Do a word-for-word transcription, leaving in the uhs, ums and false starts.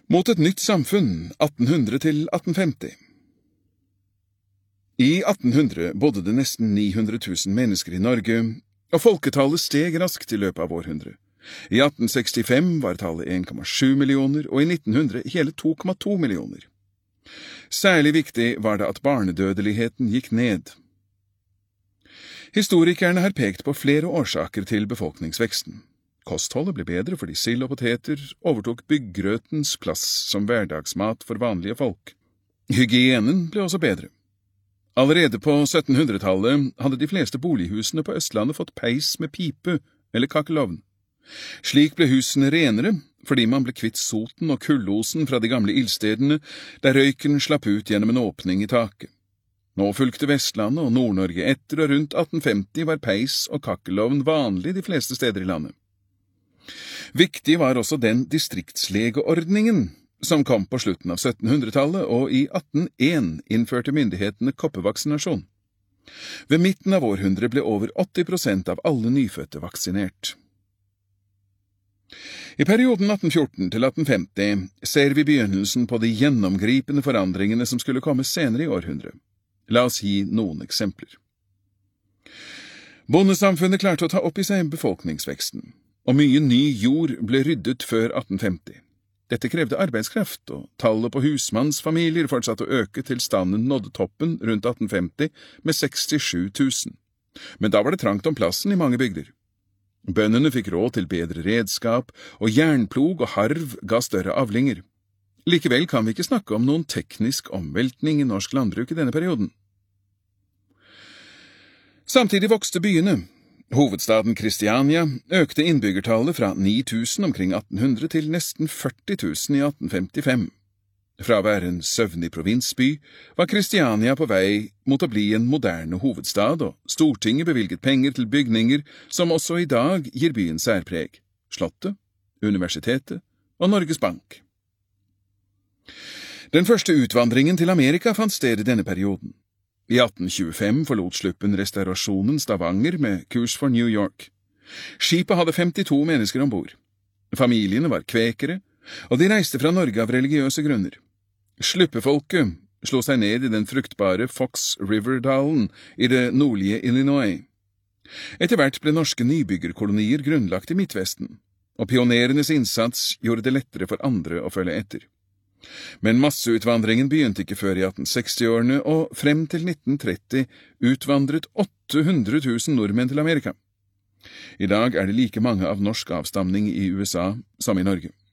Mot et nytt samfunn, atten hundre til atten femti. I atten hundre bodde det nesten ni hundre tusen mennesker i Norge, og folketallet steg raskt i løpet av århundret. I atten sekstifem var tallet en komma sju millioner, og i nitten hundre hele to komma to millioner. Særlig viktig var det at barnedødeligheten gikk ned. Historikerne har pekt på flere årsaker til befolkningsveksten. Kostholdet ble bedre fordi sild og poteter overtok byggrøtens plass som hverdagsmat for vanlige folk. Hygienen ble også bedre. Allerede på syttenhundretallet hadde de fleste bolighusene på Østlandet fått peis med pipe eller kakkelovn. Slik ble husene renere, fordi man ble kvitt soten og kullosen fra de gamle ildstedene, der røyken slapp ut gjennom en åpning i taket. Nå fulgte Vestlandet og Nord-Norge etter, og rundt atten femti var peis og kakkelovn vanlig de fleste steder i landet. Viktig var også den distriktslegeordningen som kom på slutten av syttenhundretallet, og i atten hundre og en innførte myndighetene koppevaksinasjon. Ved midten av århundret ble over åtti prosent av alle nyfødte vaksinert. I perioden atten fjorten til atten femti ser vi begynnelsen på de gjennomgripende forandringene som skulle komme senere i århundret. La oss gi noen eksempler. Bondesamfunnet klarte å ta opp i seg befolkningsveksten, og mye ny jord ble ryddet før atten femti. Dette krevde arbeidskraft, og tallet på husmannsfamilier fortsatte å øke til standen nådde toppen rundt atten femti med sekstisju tusen. Men da var det trangt om plassen i mange bygder. Bøndene fikk råd til bedre redskap, og jernplog og harv ga større avlinger. Likevel kan vi ikke snakke om noen teknisk omveltning i norsk landbruk i denne perioden. Samtidig vokste byene. Hovedstaden Kristiania økte innbyggertallet fra ni tusen omkring atten hundre til nesten førti tusen i atten femtifem. Fra å være en søvnig provinsby var Kristiania på vei mot å bli en moderne hovedstad, og Stortinget bevilget penger til bygninger som også i dag gir byen særpreg: Slottet, Universitetet og Norges Bank. Den første utvandringen til Amerika fant sted i denne perioden. I atten tjuefem forlot sluppen Restaurasjonen Stavanger med kurs for New York. Skipet hadde femtito mennesker ombord. Familiene var kvekere, og de reiste fra Norge av religiøse grunner. Sluppefolket slo seg ned i den fruktbare Fox River-dalen i det nordlige Illinois. Etter hvert ble norske nybyggerkolonier grunnlagt i Midtvesten, og pionerenes innsats gjorde det lettere for andre å følge etter. Men masseutvandringen begynte ikke før i atten seksti-årene, og frem til nitten tretti utvandret åtte hundre tusen nordmenn til Amerika. I dag er det like mange av norsk avstamning i U S A som i Norge.